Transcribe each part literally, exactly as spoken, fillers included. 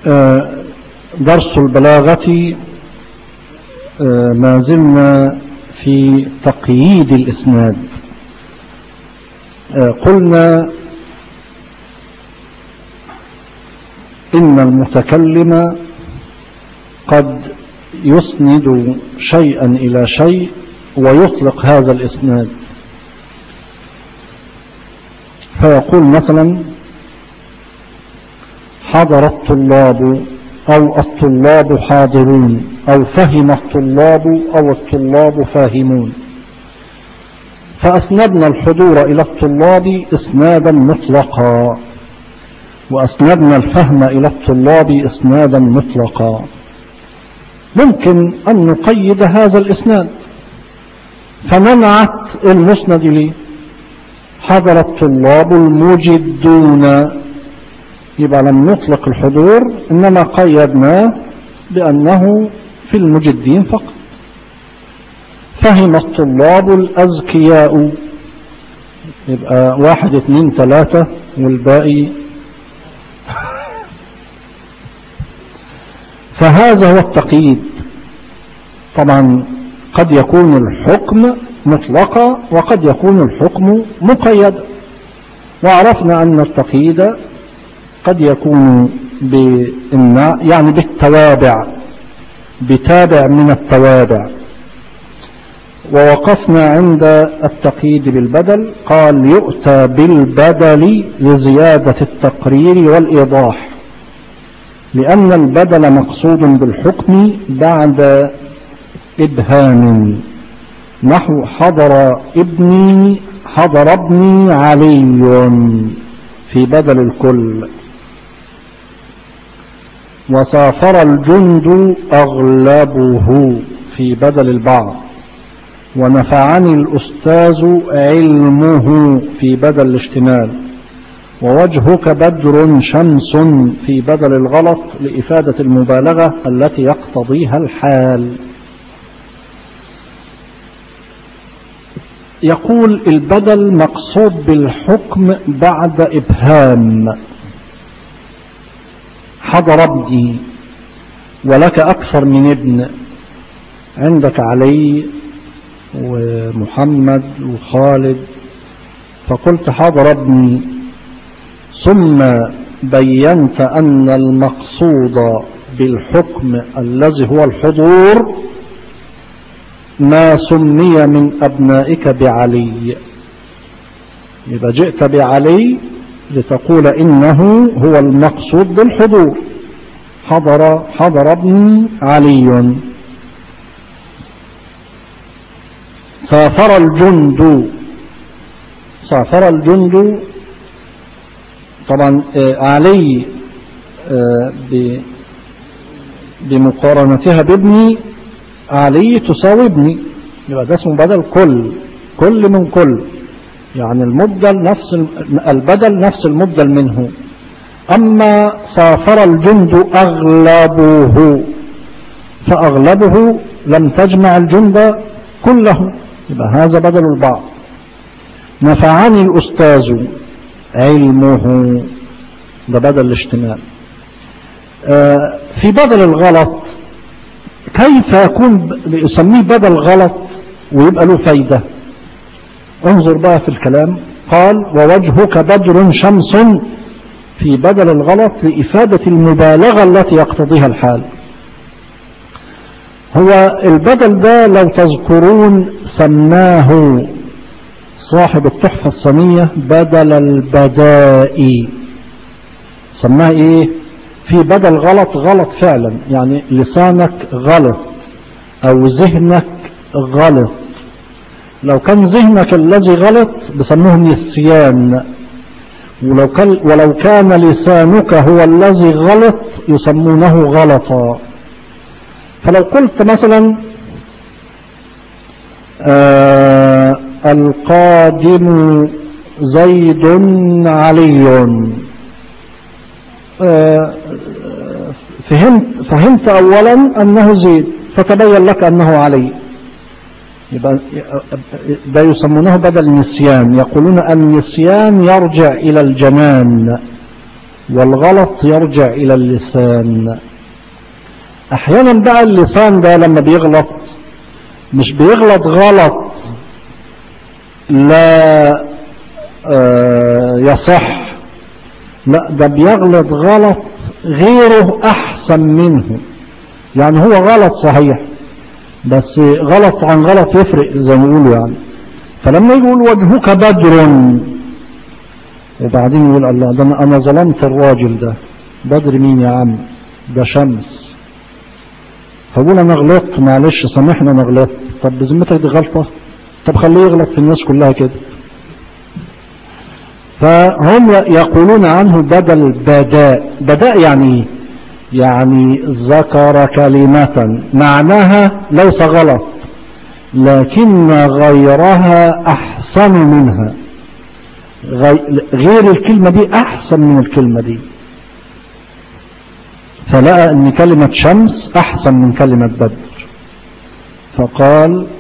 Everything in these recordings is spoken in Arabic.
درس البلاغة ما زلنا في تقييد الإسناد. قلنا إن المتكلم قد يسند شيئا إلى شيء ويطلق هذا الإسناد، فيقول مثلا حضر الطلاب أو الطلاب حاضرون أو فهم الطلاب أو الطلاب فاهمون، فأسندنا الحضور إلى الطلاب إسنادا مطلقا، وأسندنا الفهم إلى الطلاب إسنادا مطلقا. ممكن أن نقيد هذا الإسناد فننعت المسند ليه حضر الطلاب المجدون، يبقى لم نطلق الحضور إنما قيدناه بأنه في المجدين فقط. فهم الطلاب الأذكياء، يبقى واحد اثنين ثلاثة والباقي. فهذا هو التقييد. طبعا قد يكون الحكم مطلقا وقد يكون الحكم مقيدا، وعرفنا أن التقييد قد يكون بالنا يعني بالتوابع، بتابع من التوابع. ووقفنا عند التقييد بالبدل، قال يؤتى بالبدل لزيادة التقرير والإيضاح، لأن البدل مقصود بالحكم بعد إبهام، نحو حضر ابني حضر ابني علي في بدل الكل. وسافر الجند أغلبه في بدل البعض. ونفعني الأستاذ علمه في بدل الاشتمال. ووجهك بدر شمس في بدل الغلط لإفادة المبالغة التي يقتضيها الحال. يقول البدل مقصود بالحكم بعد إبهام. حضر ابني ولك أكثر من ابن، عندك علي ومحمد وخالد، فقلت حضر ابني، ثم بينت أن المقصود بالحكم الذي هو الحضور ما سمي من أبنائك بعلي، يبقى جئت بعلي لتقول إنه هو المقصود بالحضور. حضر حضر ابني علي. سافر الجند، سافر الجند طبعا علي بمقارنتها بابني، علي تساوي ابني، يبقى ده اسمه بدل كل، كل من كل، يعني المبدل نفس البدل نفس المبدل منه. أما سافر الجند أغلبه، فأغلبه لم تجمع الجند كله، يبقى هذا بدل البعض. نفعني الأستاذ علمه، ده بدل الاشتمال. آه في بدل الغلط كيف يكون يسميه بدل غلط ويبقى له فايدة؟ انظر بقى في الكلام. قال ووجهك بدر شمس في بدل الغلط لإفادة المبالغة التي يقتضيها الحال. هو البدل ده لو تذكرون سماه صاحب التحفة الصنية بدل البدائي. سماه ايه؟ في بدل غلط، غلط فعلا، يعني لسانك غلط او ذهنك غلط. لو كان ذهنك الذي غلط بسموه نسيان، ولو كان, ولو كان لسانك هو الذي غلط يسمونه غلطا. فلو قلت مثلا آه القادم زيد علي، آه فهمت فهمت اولا انه زيد فتبين لك انه علي، يبقى ده يسمونه بدل نسيان. يقولون النسيان يرجع الى الجنان، والغلط يرجع إلى اللسان. أحيانا بقى اللسان ده لما بيغلط مش بيغلط غلط لا آه يصح، لا ده بيغلط غلط غيره أحسن منه. يعني هو غلط صحيح بس غلط عن غلط يفرق زي ما يقولوا يعني. فلما يقول وجهك بدر وبعدين يقول الله ده أنا ظلمت الراجل ده، بدر مين يا عم؟ ده شمس. فقول أنا غلطت معلش سامحنا أنا غلطت. طب بذمتك دي غلطة؟ طب خليه يغلط في الناس كلها كده. فهم يقولون عنه بدل بداء. بداء يعني ايه؟ يعني ذكر كلمة معناها ليس غلط لكن غيرها أحسن منها، غير الكلمة دي أحسن من الكلمة دي، فلقى أن كلمة شمس أحسن من كلمة بدر، فقال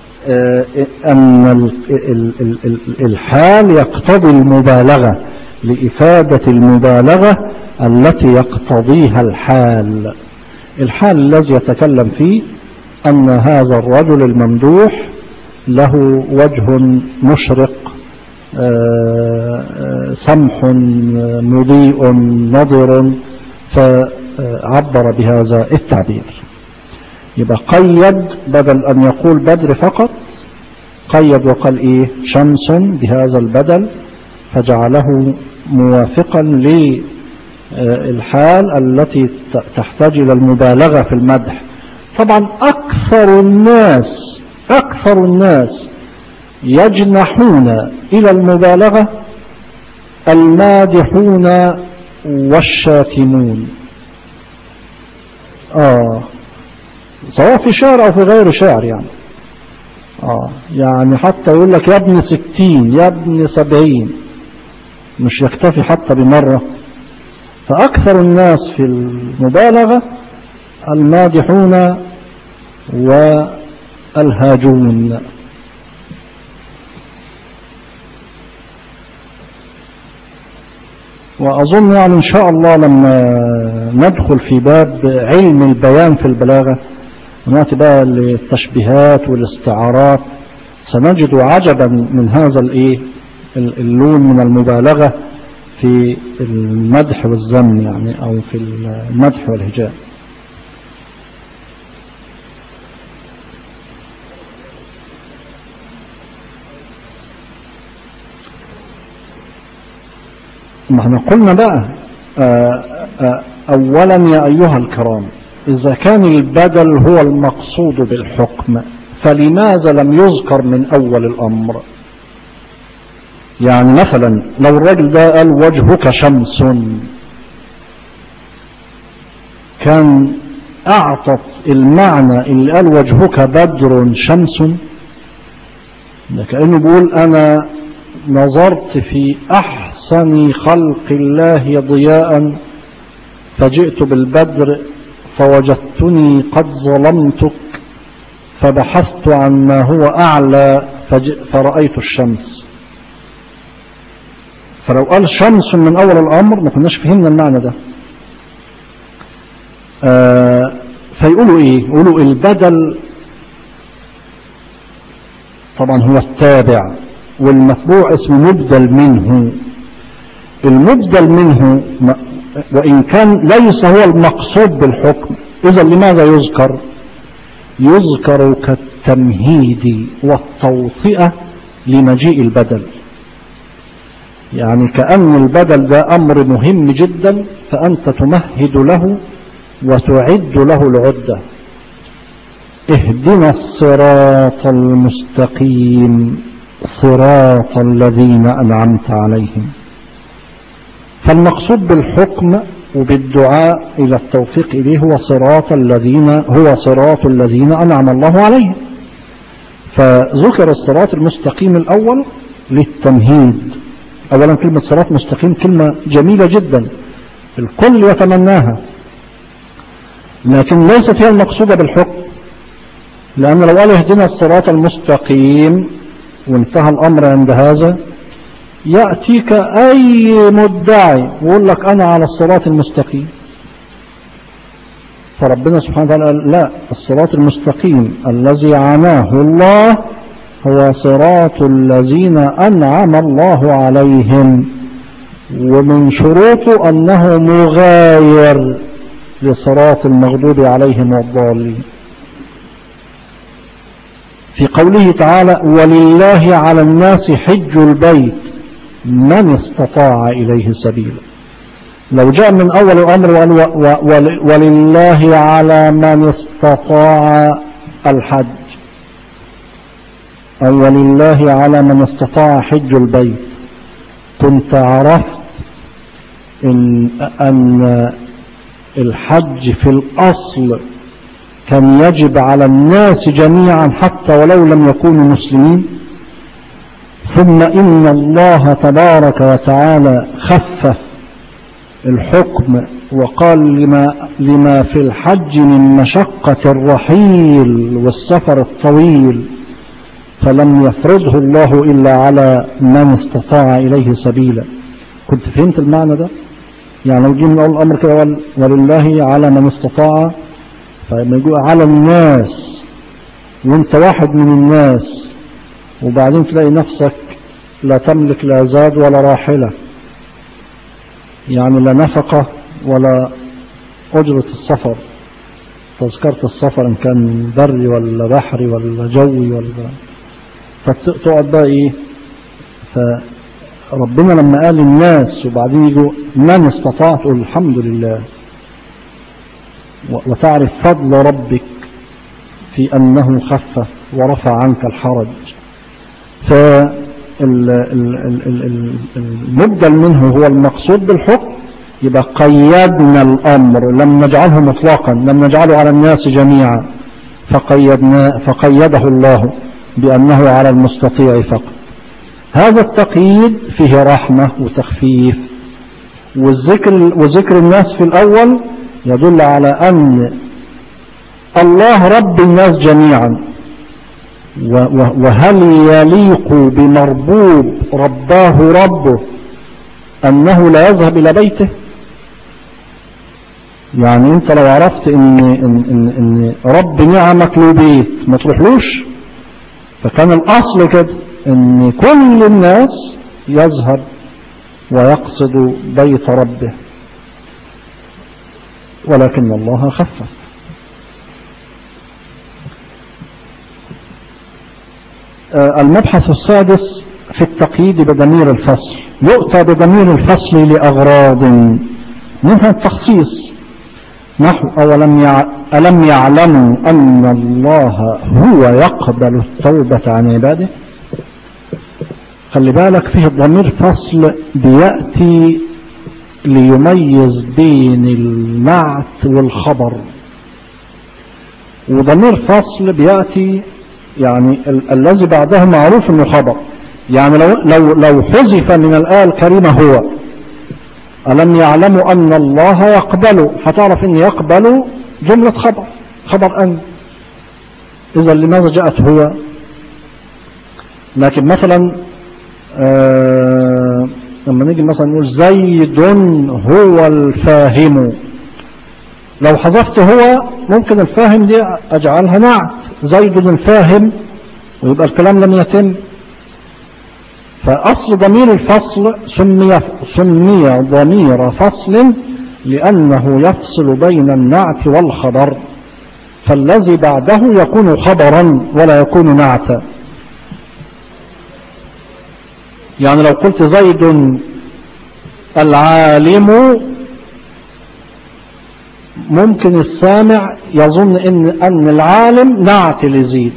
أن الحال يقتضي المبالغة لإفادة المبالغة التي يقتضيها الحال. الحال الذي يتكلم فيه أن هذا الرجل الممدوح له وجه مشرق سمح مضيء نضر، فعبر بهذا التعبير. يبقى قيد بدل أن يقول بدر فقط، قيد وقال إيه؟ شمس بهذا البدل، فجعله موافقا للحال التي تحتاج إلى المبالغة في المدح. طبعا أكثر الناس أكثر الناس يجنحون إلى المبالغة المادحون والشاتمون، آه سواء في شعر أو في غير شعر يعني. آه يعني حتى يقول لك يا ابن ستين يا ابن سبعين، مش يكتفي حتى بمرة. فأكثر الناس في المبالغة المادحون والهاجون. وأظن يعني إن شاء الله لما ندخل في باب علم البيان في البلاغة ونأتي بقى للتشبيهات والاستعارات سنجد عجبا من هذا الإيه اللون من المبالغة في المدح والذم يعني، أو في المدح والهجاء. ما احنا قلنا بقى آآ آآ أولا يا أيها الكرام، إذا كان البدل هو المقصود بالحكم فلماذا لم يذكر من أول الأمر؟ يعني مثلا لو الراجل ده قال وجهك شمس، كان أعطت المعنى اللي قال وجهك بدر شمس، ده كأنه بيقول أنا نظرت في أحسن خلق الله ضياء فجئت بالبدر فوجدتني قد ظلمتك فبحثت عن ما هو أعلى فرأيت الشمس. فلو قال شمس من أول الأمر ما كناش فهمنا المعنى ده. آه فيقولوا إيه؟ يقولوا البدل طبعا هو التابع، والمتبوع اسمه مبدل منه. المبدل منه وإن كان ليس هو المقصود بالحكم، إذا لماذا يذكر؟ يذكر كالتمهيد والتوطئة لمجيء البدل، يعني كأن البدل ده أمر مهم جدا فأنت تمهد له وتعد له العدة. اهدنا الصراط المستقيم صراط الذين أنعمت عليهم. فالمقصود بالحكم وبالدعاء إلى التوفيق إليه هو صراط الذين هو صراط الذين أنعم الله عليهم. فذكر الصراط المستقيم الأول للتمهيد. أولا كلمة صراط مستقيم كلمة جميلة جدا الكل يتمناها، لكن ليست هي المقصودة بالحكم، لأن لو قال اهدنا الصراط المستقيم وانتهى الأمر عند هذا يأتيك أي مدعي ويقول لك أنا على الصراط المستقيم، فربنا سبحانه وتعالى قال لا، الصراط المستقيم الذي عناه الله هو صراط الذين أنعم الله عليهم، ومن شروطه أنه مغاير لصراط المغضوب عليهم والضالين. في قوله تعالى ولله على الناس حج البيت من استطاع إليه سبيلا، لو جاء من أول الأمر ولله على من استطاع الحج أو ولله على من استطاع حج البيت، كنت عرفت إن, أن الحج في الأصل كان يجب على الناس جميعا حتى ولو لم يكونوا مسلمين، ثم إن الله تبارك وتعالى خفف الحكم وقال لما, لما في الحج من مشقة الرحيل والسفر الطويل، فلم يفرضه الله إلا على من استطاع إليه سبيلا. كنت فهمت المعنى ده؟ يعني لو جينا نقول الأمر كده ولله على من استطاع، فلما يقول على الناس وانت واحد من الناس، وبعدين تلاقي نفسك لا تملك لا زاد ولا راحلة، يعني لا نفقة ولا أجرة السفر، تذكرة السفر إن كان بري ولا بحري ولا جوي ولا، فتقعد بقى إيه. فربنا لما قال الناس وبعدين يجوا من استطاع، تقول الحمد لله وتعرف فضل ربك في أنه خفف ورفع عنك الحرج. فالمبدل منه هو المقصود بالحكم، يبقى قيدنا الأمر، لم نجعله مطلقا، لم نجعله على الناس جميعا، فقيدنا فقيده الله بأنه على المستطيع فقط. هذا التقييد فيه رحمة وتخفيف، والذكر وذكر الناس في الأول يدل على أن الله رب الناس جميعا، وهل يليق بمربوب رباه ربه أنه لا يذهب إلى بيته؟ يعني أنت لو عرفت إن, إن, إن, إن رب نعمك له بيت ما تروحلوش، فكان الأصل كده إن كل الناس يذهب ويقصد بيت ربه، ولكن الله خفف. المبحث السادس في التقييد بضمير الفصل. يؤتى بضمير الفصل لأغراض منها التخصيص، نحو أولم ألم يعلموا أن الله هو يقبل التوبة عن عباده. خلي بالك فيه ضمير فصل بيأتي ليميز بين النعت والخبر، وضمير فصل بيأتي يعني ال الذي بعده معروف انه خبر. يعني لو لو لو حذف من الآية الكريمة هو ألم يعلموا أن الله يقبل، هتعرف ان يقبل جملة خبر، خبر أن. إذا لماذا جاءت هو؟ لكن مثلا آه لما نيجي مثلا نقول زيد هو الفاهم، لو حذفت هو ممكن الفاهم دي أجعلها نعت، زيد الفاهم، ويبقى الكلام لم يتم. فأصل ضمير الفصل سمي, سمي ضمير فصل لأنه يفصل بين النعت والخبر، فالذي بعده يكون خبرا ولا يكون نعتا. يعني لو قلت زيد العالم، ممكن السامع يظن إن, أن العالم نعت لزيد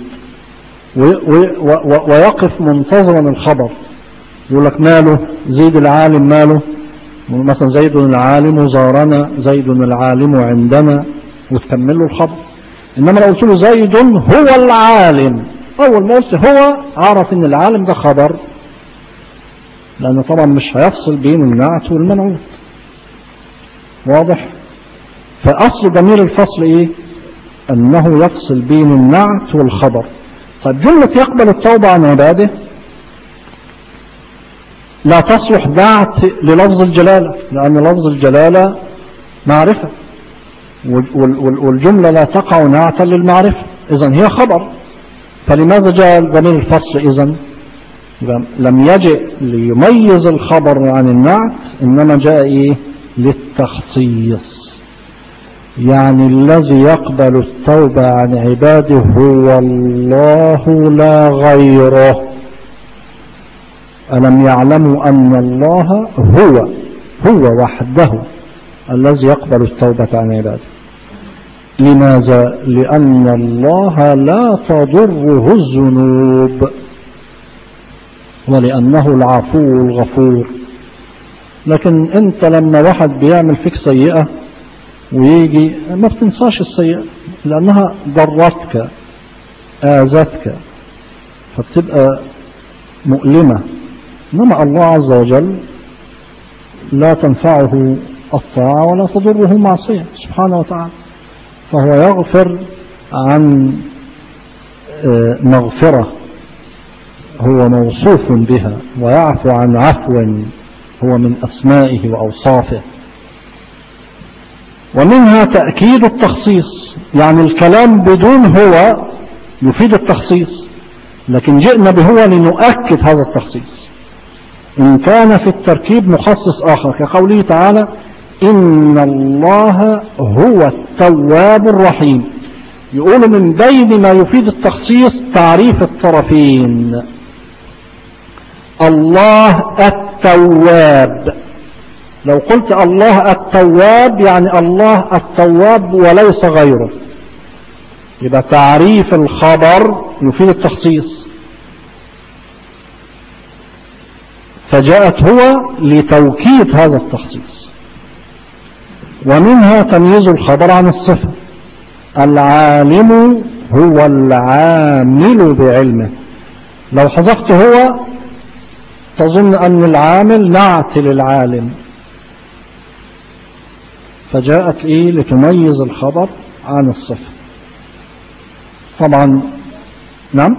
ويقف منتظرا الخبر، يقول لك ماله زيد العالم، ماله مثلا زيد العالم زارنا، زيد العالم عندنا، وتكمل له الخبر. إنما لو قلت له زيد هو العالم، أول ما قلت هو عرف إن العالم ده خبر، لأنه طبعا مش هيفصل بين النعت والمنعوت. واضح؟ فأصل ضمير الفصل إيه؟ أنه يفصل بين النعت والخبر. طيب جملة يقبل التوبة عن عباده، لا تصلح نعت للفظ الجلالة، لأن لفظ الجلالة معرفة، والجملة لا تقع نعتا للمعرفة، إذن هي خبر. فلماذا جاء ضمير الفصل؟ إذن لم يجئ ليميز الخبر عن النعت، إنما جاء إيه؟ للتخصيص. يعني الذي يقبل التوبة عن عباده هو الله لا غيره. ألم يعلموا أن الله هو هو وحده الذي يقبل التوبة عن عباده. لماذا؟ لأن الله لا تضره الذنوب، ولأنه العفو الغفور. لكن أنت لما واحد بيعمل فيك سيئة ويجي ما بتنساش السيئة لأنها ضرتك آذتك فبتبقى مؤلمة، إنما الله عز وجل لا تنفعه الطاعة ولا تضره معصية سبحانه وتعالى، فهو يغفر عن مغفرة هو موصوف بها، ويعفو عن عفو هو من أسمائه وأوصافه. ومنها تأكيد التخصيص، يعني الكلام بدون هو يفيد التخصيص، لكن جئنا بهو لنؤكد هذا التخصيص. إن كان في التركيب مخصص آخر كقوله تعالى إن الله هو التواب الرحيم، يقول من بين ما يفيد التخصيص تعريف الطرفين. الله التواب، لو قلت الله التواب يعني الله التواب وليس غيره، يبقى تعريف الخبر يفيد التخصيص، فجاءت هو لتوكيد هذا التخصيص. ومنها تمييز الخبر عن الصفة. العالم هو العامل بعلمه، لو حذفت هو تظن أن العامل نعت للعالم، فجاءت إيه لتميز الخبر عن الصفة. طبعا نعم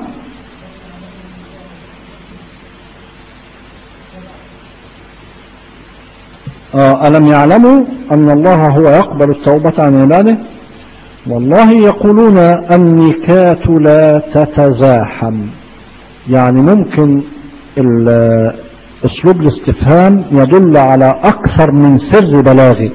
آه ألم يعلموا أن الله هو يقبل التوبة عن عباده. والله يقولون النكات لا تتزاحم، يعني ممكن أسلوب الاستفهام يدل على أكثر من سر بلاغي،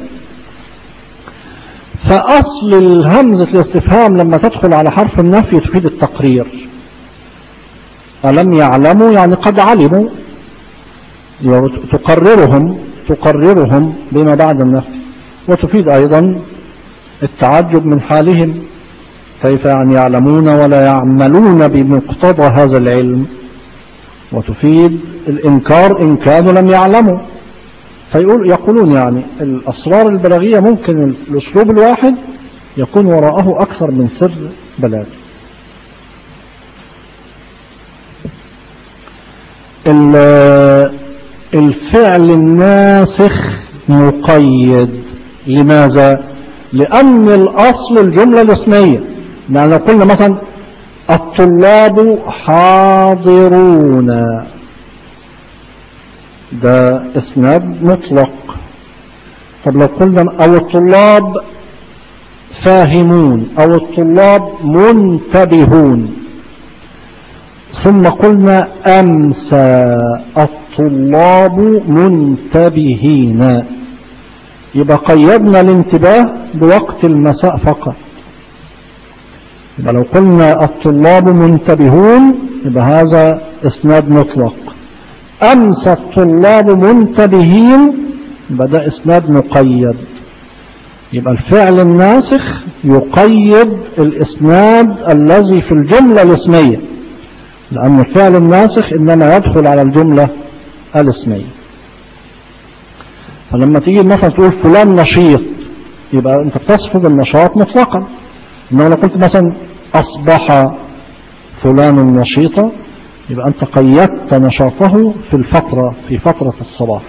فأصل الهمزة الاستفهام لما تدخل على حرف النفي تفيد التقرير. ألم يعلموا يعني قد علموا، تقررهم تقررهم بما بعد النفي، وتفيد أيضا التعجب من حالهم، كيف يعني يعلمون ولا يعملون بمقتضى هذا العلم، وتفيد الإنكار إن كانوا لم يعلموا. فيقول يقولون يعني الأسرار البلاغية ممكن الأسلوب الواحد يكون وراءه أكثر من سر بلاغي. الفعل الناسخ مقيد، لماذا؟ لأن الأصل الجملة الاسمية، يعني لو قلنا مثلا الطلاب حاضرون ده اسناد مطلق. طب لو قلنا او الطلاب فاهمون او الطلاب منتبهون، ثم قلنا امسى الطلاب منتبهين، يبقى قيدنا الانتباه بوقت المساء فقط. يبقى لو قلنا الطلاب منتبهون يبقى هذا اسناد مطلق. أمسى الطلاب منتبهين يبقى ده اسناد مقيد. يبقى الفعل الناسخ يقيد الاسناد الذي في الجملة الاسمية، لأن الفعل الناسخ إنما يدخل على الجملة الاسمية. فلما تيجي مثلا تقول فلان نشيط يبقى أنت بتصفد النشاط مطلقا، إنما لو قلت مثلا أصبح فلان نشيطا يبقى أنت قيدت نشاطه في الفترة في فترة الصباح.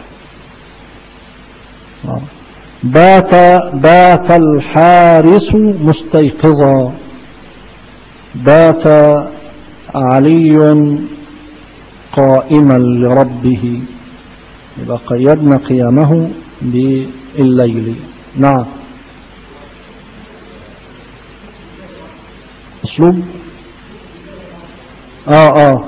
بات بات الحارس مستيقظا، بات علي قائما لربه. يبقى قيدنا قيامه بالليل. نعم. أسلوب آه آه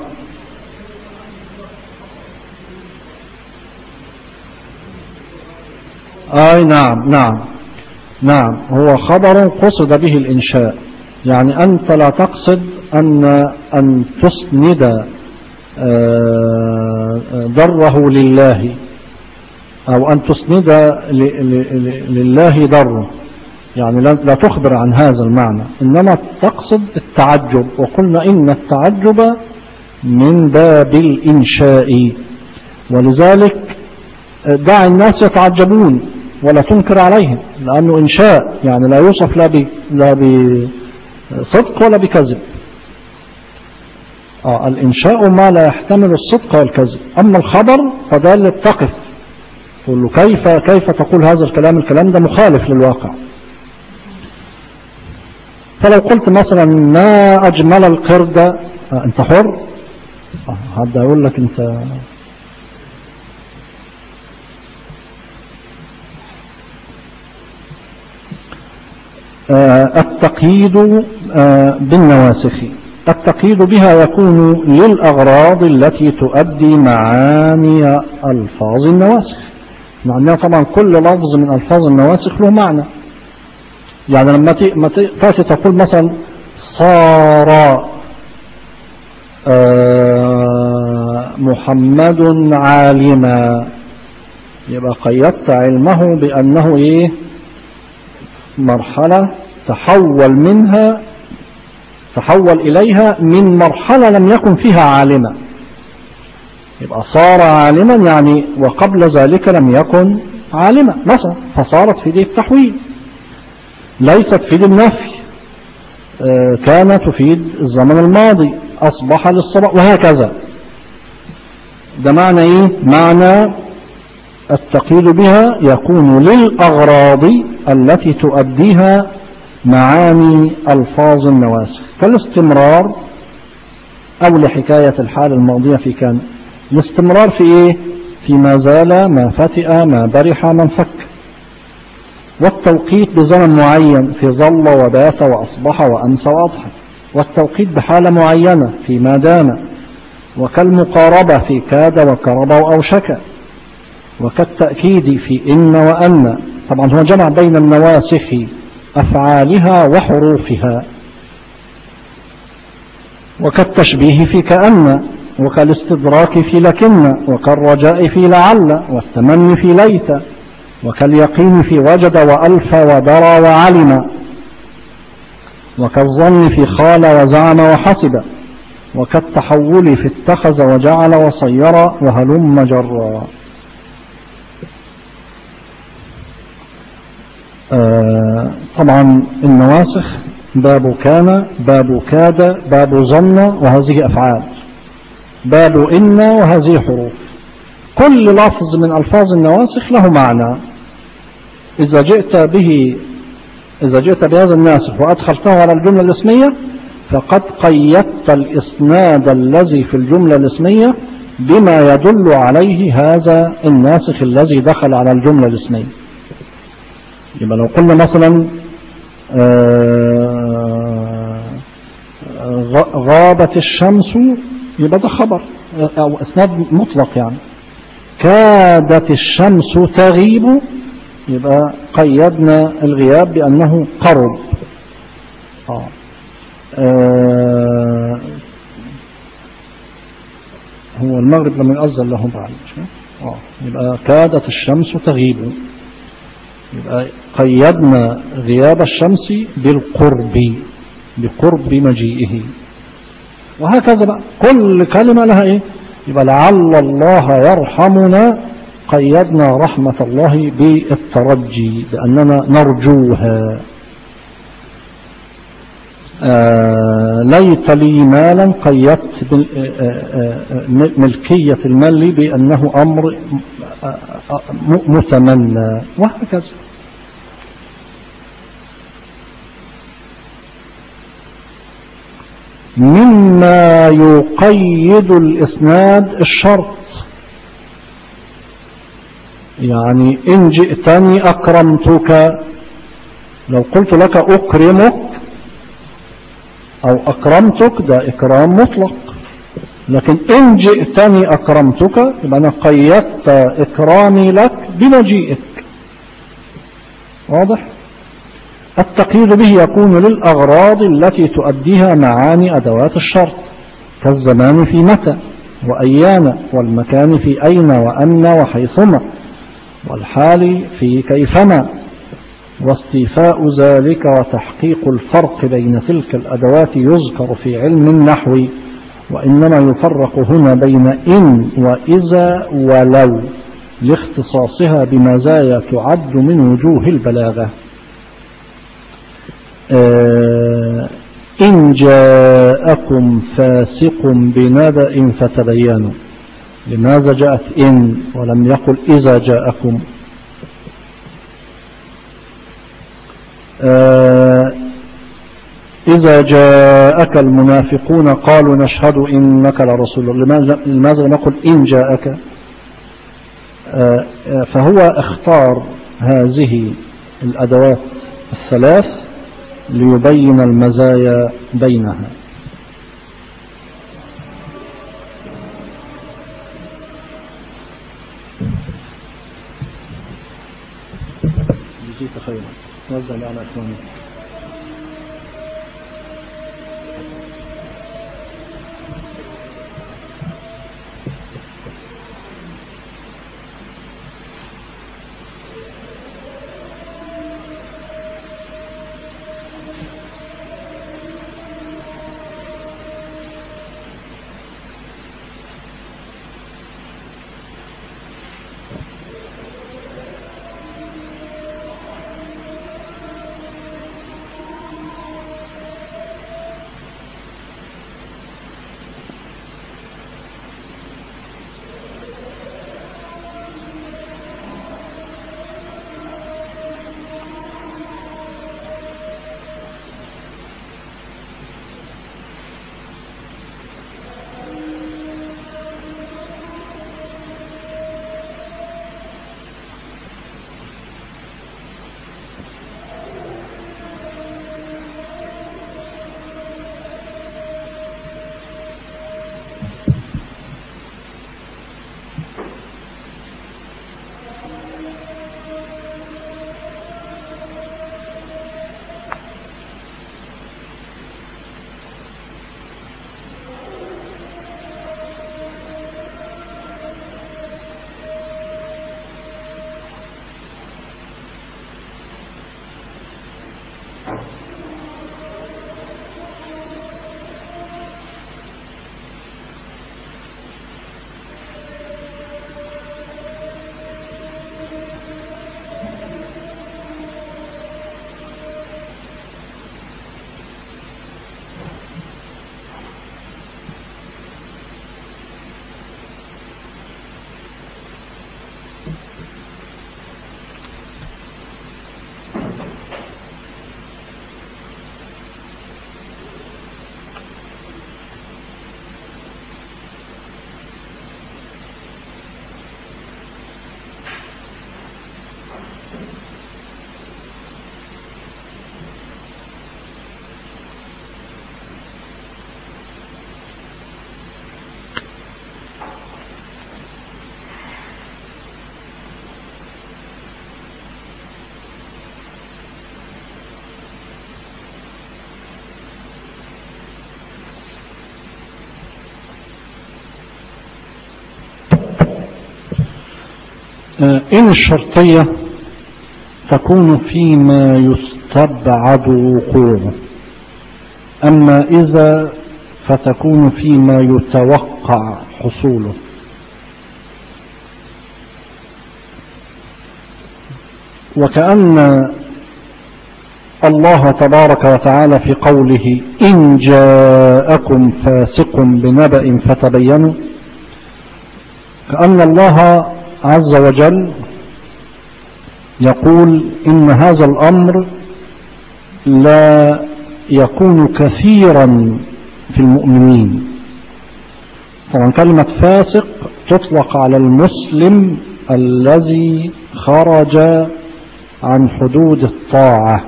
آه نعم نعم نعم هو خبر قصد به الإنشاء، يعني أنت لا تقصد أن أن تسند ضره لله، أو أن تسند لله ضره، يعني لا تخبر عن هذا المعنى، إنما تقصد التعجب. وقلنا إن التعجب من باب الإنشاء، ولذلك دع الناس يتعجبون ولا تنكر عليهم، لأنه إنشاء يعني لا يوصف لا بصدق ولا بكذب. آه الإنشاء ما لا يحتمل الصدق والكذب، أما الخبر فده اللي بتقف تقول له كيف كيف تقول هذا الكلام، الكلام ده مخالف للواقع. فلو قلت مثلا ما أجمل القرد، آه أنت حر، آه هذا يقول لك أنت آه التقييد آه بالنواسخ. التقييد بها يكون للأغراض التي تؤدي معاني ألفاظ النواسخ. معناها طبعا كل لفظ من ألفاظ النواسخ له معنى. يعني لما تأتي تقول مثلا صار محمد عالما، يبقى قيدت علمه بأنه إيه؟ مرحلة تحول منها تحول إليها من مرحلة لم يكن فيها عالما. يبقى صار عالما يعني وقبل ذلك لم يكن عالما مثلا، فصارت في دي التحويل، ليست في دي النفي، آه كان تفيد الزمن الماضي، أصبح للصباح، وهكذا. ده معنى إيه؟ معنى التقييد بها يكون للأغراض التي تؤديها معاني ألفاظ النواسخ، كالاستمرار أو لحكاية الحال الماضية في كان. الاستمرار في إيه؟ في ما زال، ما فتئ، ما برح، ما انفك. والتوقيت بزمن معين في ظل وبات وأصبح وأمس وأضحى. والتوقيت بحالة معينة في ما دام، وكالمقاربة في كاد وكرب وأوشك. وكالتأكيد في إن وأن. طبعا هو جمع بين النواسخ أفعالها وحروفها. وكالتشبيه في كأن، وكالاستدراك في لكن، وكالرجاء في لعل، والتمني في ليت، وكاليقين في وجد وألف ودرى وعلم، وكالظن في خال وزعم وحسب، وكالتحول في اتخذ وجعل وصير وهلم جرا. آه طبعا النواسخ باب كان، باب كاد، باب ظن، وهذه أفعال، باب إن، وهذه حروف. كل لفظ من ألفاظ النواسخ له معنى. إذا جئت به إذا جئت بهذا الناسخ وأدخلته على الجملة الاسمية فقد قيدت الإسناد الذي في الجملة الاسمية بما يدل عليه هذا الناسخ الذي دخل على الجملة الاسمية. يبقى لو قلنا مثلا غابت الشمس، يبقى ده خبر أو إسناد مطلق. يعني كادت الشمس تغيب، يبقى قيدنا الغياب بأنه قرب. آه. آه. هو المغرب لما يؤذن له بعد آه. يبقى كادت الشمس تغيب، يبقى قيدنا غياب الشمس بالقرب، بقرب مجيئه. وهكذا بقى كل كلمة لها إيه؟ يبقى لعل الله يرحمنا، قيدنا رحمة الله بالترجي، بأننا نرجوها. آه ليت لي مالا، قيدت ملكية المال لي بأنه أمر متمنى، وهكذا. مما يقيد الإسناد الشرط. يعني إن جئتني أكرمتك، لو قلت لك أكرمك أو أكرمتك ده إكرام مطلق، لكن إن جئتني أكرمتك يبقى أنا قيدت إكرامي لك بمجيئك. واضح؟ التقييد به يكون للأغراض التي تؤديها معاني أدوات الشرط، كالزمان في متى وأيان، والمكان في أين وأن وحيثما، والحال في كيفما، واستيفاء ذلك وتحقيق الفرق بين تلك الأدوات يذكر في علم النحو، وإنما يفرق هنا بين إن وإذا ولو لاختصاصها بمزايا تعد من وجوه البلاغة. آه إن جاءكم فاسق بنبأ فتبينوا، لماذا جاءت إن ولم يقل إذا جاءكم؟ آه إذا جاءك المنافقون قالوا نشهد إنك لرسول الله، لماذا نقول إن جاءك؟ آه فهو اختار هذه الأدوات الثلاث ليبين المزايا بينها. جزيت خيرا. وزع على إخواني. إن الشرطية تكون فيما يستبعد وقوعه، أما إذا فتكون فيما يتوقع حصوله. وكأن الله تبارك وتعالى في قوله إن جاءكم فاسق بنبأ فتبينوا، كأن الله عز وجل يقول إن هذا الأمر لا يكون كثيرا في المؤمنين. طبعا كلمة فاسق تطلق على المسلم الذي خرج عن حدود الطاعة.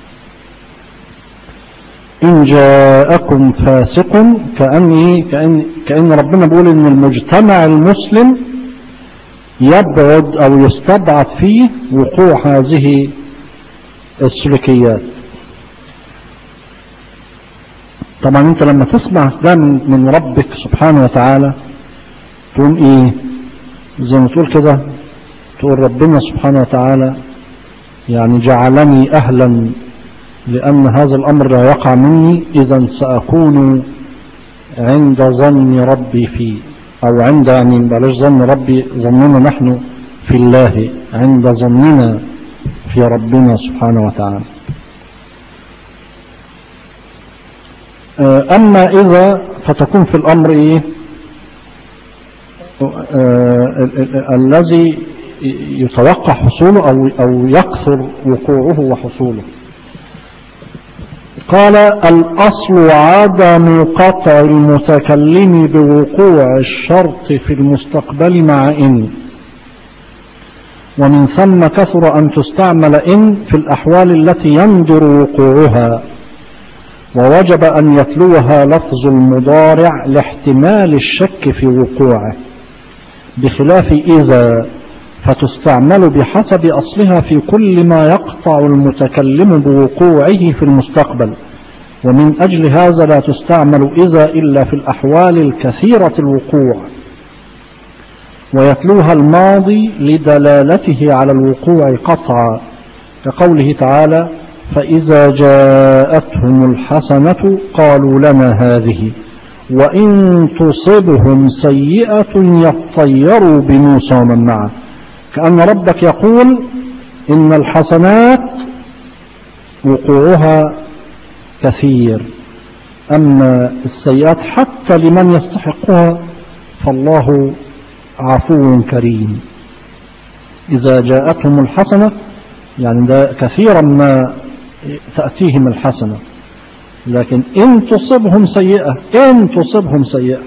إن جاءكم فاسق، كأن كأن كأن ربنا بيقول إن المجتمع المسلم يبعد أو يستبعد فيه وقوع هذه السلوكيات. طبعا أنت لما تسمع ده من ربك سبحانه وتعالى تقوم إيه؟ زي ما تقول كده، تقول ربنا سبحانه وتعالى يعني جعلني أهلا لأن هذا الأمر لا يقع مني، إذا سأكون عند ظن ربي فيه، أو عند يعني بلاش ظن ربي، ظننا نحن في الله، عند ظننا في ربنا سبحانه وتعالى. أما إذا فتكون في الأمر إيه؟ الذي يتوقع حصوله أو أو يكثر وقوعه وحصوله. قال: الأصل عدم قطع المتكلم بوقوع الشرط في المستقبل مع إن، ومن ثم كثر أن تستعمل إن في الأحوال التي يندر وقوعها، ووجب أن يتلوها لفظ المضارع لاحتمال الشك في وقوعه، بخلاف إذا فتستعمل بحسب أصلها في كل ما يقطع المتكلم بوقوعه في المستقبل، ومن أجل هذا لا تستعمل إذا إلا في الأحوال الكثيرة الوقوع، ويتلوها الماضي لدلالته على الوقوع قطعا، كقوله تعالى: فإذا جاءتهم الحسنة قالوا لنا هذه، وإن تصبهم سيئة يطيروا بموسى ومن معه. كأن ربك يقول إن الحسنات وقوعها كثير، أما السيئات حتى لمن يستحقها فالله عفو كريم. إذا جاءتهم الحسنة يعني ده كثيرا ما تأتيهم الحسنة، لكن إن تصبهم سيئة إن تصبهم سيئة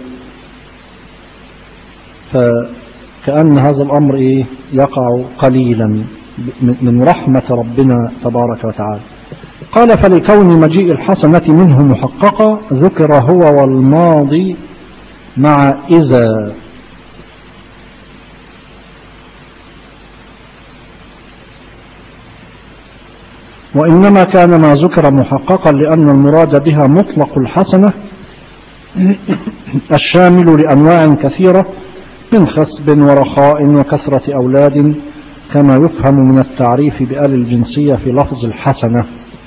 فكأن هذا الأمر إيه؟ يقع قليلا من رحمة ربنا تبارك وتعالى. قال: فلكون مجيء الحسنة منه محققة ذكر هو والماضي مع إذا. وإنما كان ما ذكر محققا لأن المراد بها مطلق الحسنة الشامل لأنواع كثيرة من خسب ورخاء وكثرة أولاد، كما يفهم من التعريف بآل الجنسية في لفظ الحسنة.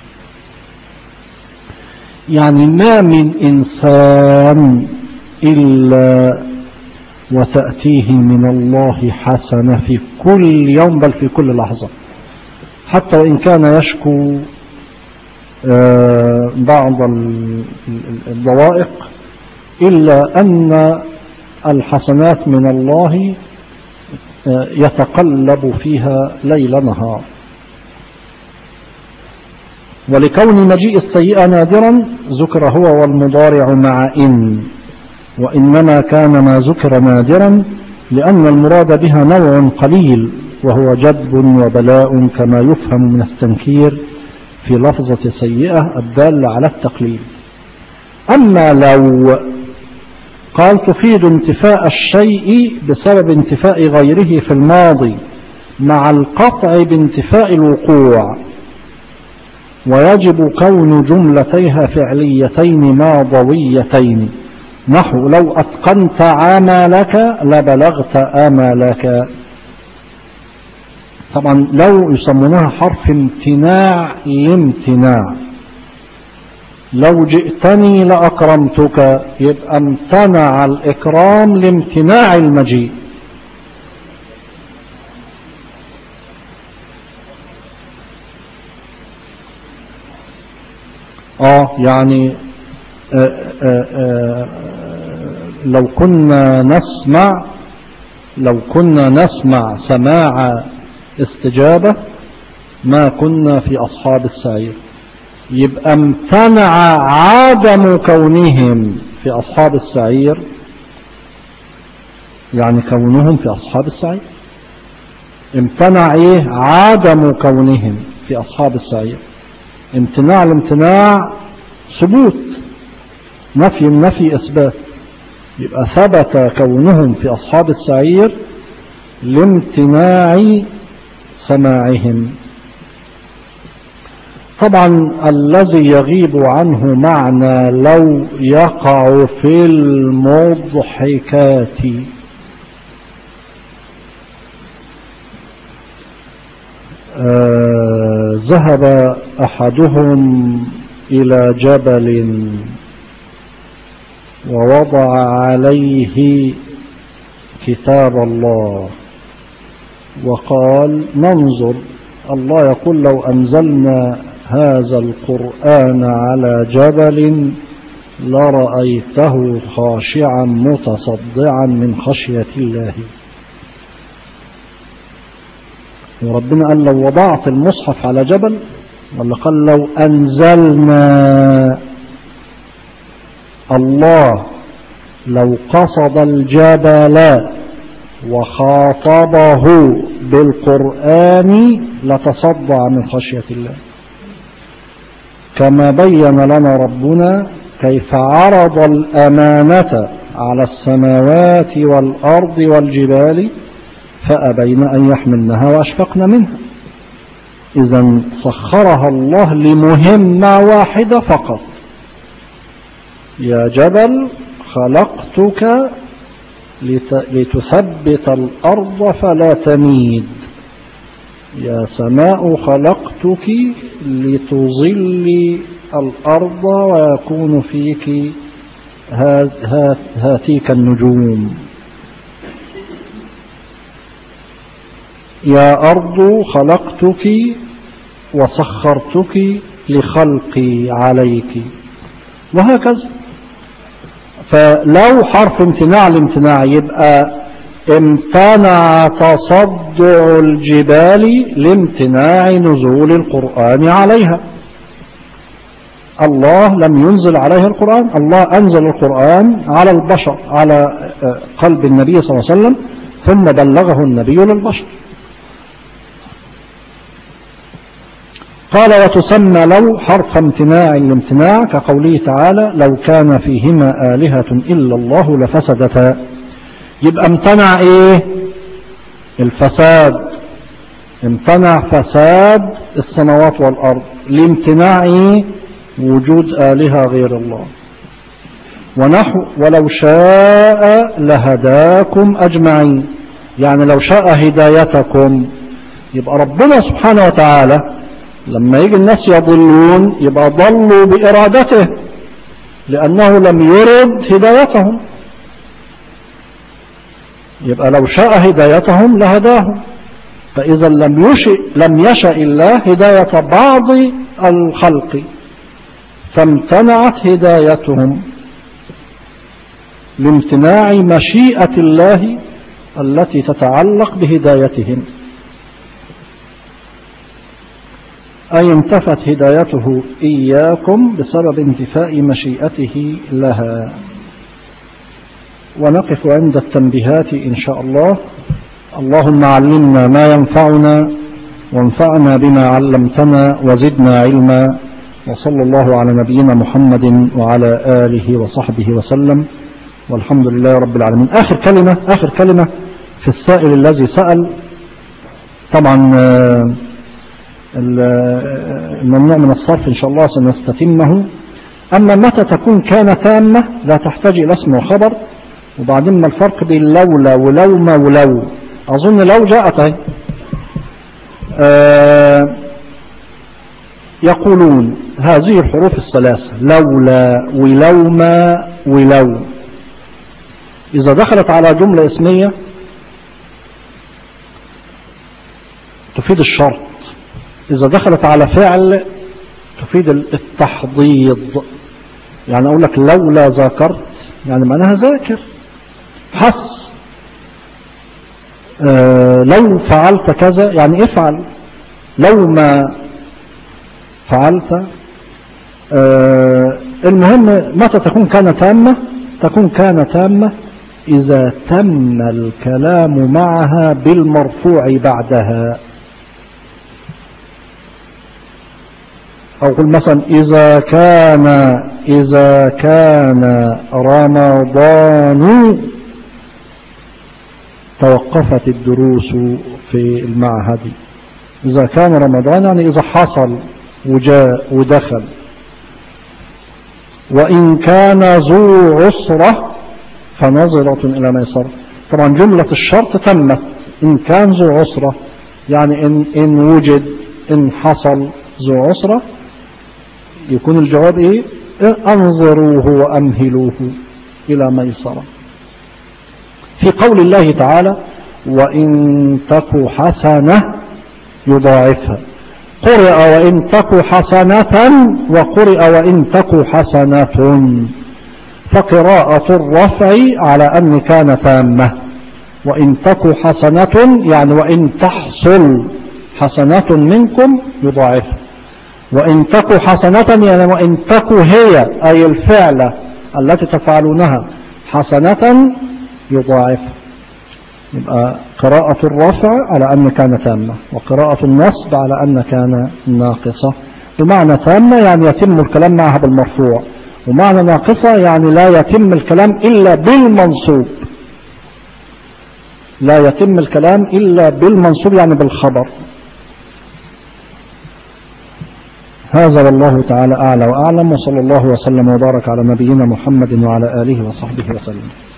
يعني ما من إنسان إلا وتأتيه من الله حسنة في كل يوم بل في كل لحظة، حتى وإن كان يشكو بعض الضوائق إلا أن الحسنات من الله يتقلب فيها ليل نهار. ولكون مجيء السيئة نادرا ذكر هو والمضارع مع إن، وإنما كان ما ذكر نادرا لأن المراد بها نوع قليل وهو جدب وبلاء، كما يفهم من التنكير في لفظة سيئة الدالة على التقليل. أما لو قال تفيد انتفاء الشيء بسبب انتفاء غيره في الماضي مع القطع بانتفاء الوقوع، ويجب كون جملتيها فعليتين ماضويتين، نحو لو أتقنت عملك لبلغت آمالك. طبعا لو يسمونها حرف امتناع لامتناع، لو جئتني لأكرمتك يبقى امتنع الإكرام لامتناع المجيء. آه يعني آآ آآ لو كنا نسمع لو كنا نسمع سماع استجابة ما كنا في أصحاب السعير، يبقى امتنع عدم كونهم في أصحاب السعير، يعني كونهم في أصحاب السعير. امتنع ايه؟ عدم كونهم في اصحاب السعير. امتناع الامتناع ثبوت، نفي النفي اثبات، يبقى ثبت كونهم في اصحاب السعير لامتناع سماعهم. طبعا الذي يغيب عنه معنى لو يقع في المضحكات. آه ذهب أحدهم إلى جبل ووضع عليه كتاب الله وقال ننظر، الله يقول لو أنزلنا هذا القرآن على جبل لرأيته خاشعا متصدعا من خشية الله. وربنا قال لو وضعت المصحف على جبل، ولا قال لو أنزلنا؟ الله لو قصد الجبل وخاطبه بالقرآن لتصدع من خشية الله، كما بين لنا ربنا كيف عرض الأمانة على السماوات والأرض والجبال فأبين أن يحملنها وأشفقن منها. إذن سخرها الله لمهمة واحدة فقط: يا جبل خلقتك لتثبت الأرض فلا تميد، يا سماء خلقتك لتظلي الأرض ويكون فيك هاتيك النجوم، يا أرض خلقتك وسخرتك لخلقي عليك، وهكذا. فلو حرف امتناع الامتناع يبقى امتنع تصدع الجبال لامتناع نزول القرآن عليها. الله لم ينزل عليها القرآن، الله أنزل القرآن على البشر، على قلب النبي صلى الله عليه وسلم، ثم بلغه النبي للبشر. قال وتسمى لو حرف امتناع الامتناع كقوله تعالى لو كان فيهما آلهة إلا الله لفسدتا. يبقى امتنع ايه؟ الفساد، امتنع فساد السماوات والأرض لامتناع ايه؟ وجود آلهة غير الله. ونحو ولو شاء لهداكم أجمعين، يعني لو شاء هدايتكم. يبقى ربنا سبحانه وتعالى لما يجي الناس يضلون يبقى ضلوا بإرادته، لأنه لم يرد هدايتهم. يبقى لو شاء هدايتهم لهداهم، فإذا لم يشئ لم يشأ الله هداية بعض الخلق فامتنعت هدايتهم لامتناع مشيئة الله التي تتعلق بهدايتهم، أي انتفت هدايته إياكم بسبب انتفاء مشيئته لها. ونقف عند التنبيهات إن شاء الله. اللهم علمنا ما ينفعنا وانفعنا بما علمتنا وزدنا علما، وصلى الله على نبينا محمد وعلى آله وصحبه وسلم، والحمد لله رب العالمين. آخر كلمة آخر كلمة في السائل الذي سأل. طبعا الممنوع من الصرف إن شاء الله سنستتمه. أما متى تكون كان تامة لا تحتاج إلى اسم وخبر. وبعدين ما الفرق بين لولا ولوما ولو؟ أظن لو جاءت آه يقولون هذه الحروف الثلاثة لولا ولوما ولو إذا دخلت على جملة اسمية تفيد الشرط، إذا دخلت على فعل تفيد التحضيض. يعني أقول لك لولا ذاكرت يعني معناها ذاكر حس. آه لو فعلت كذا يعني افعل. لو ما فعلت آه المهم متى تكون كان تامة؟ تكون كان تامة إذا تم الكلام معها بالمرفوع بعدها. أو قل مثلا إذا كان إذا كان رمضان توقفت الدروس في المعهد. إذا كان رمضان يعني إذا حصل وجاء ودخل. وإن كان ذو عسرة فنظرة إلى ميسرة. طبعا جملة الشرط تمت. إن كان ذو عسرة يعني إن, إن وجد إن حصل ذو عسرة يكون الجواب إيه؟ أنظروه وأمهلوه إلى ميسرة. في قول الله تعالى وإن تك حسنة يضاعفها، قرئ وإن تك حسنة وقرئ وإن تك حسنة، فقراءة الرفع على أن كان تامة. وإن تك حسنة يعني وإن تحصل حسنة منكم يضاعفها. وإن تك حسنة يعني وإن تك هي أي الفعلة التي تفعلونها حسنة يضاعفها. يبقى قراءة الرفع على أن كان تامة، وقراءة النصب على أن كان ناقصة. بمعنى تامة يعني يتم الكلام معها بالمرفوع، ومعنى ناقصة يعني لا يتم الكلام إلا بالمنصوب. لا يتم الكلام إلا بالمنصوب يعني بالخبر. هذا والله تعالى أعلى وأعلم، وصلى الله وسلم وبارك على نبينا محمد وعلى آله وصحبه وسلم.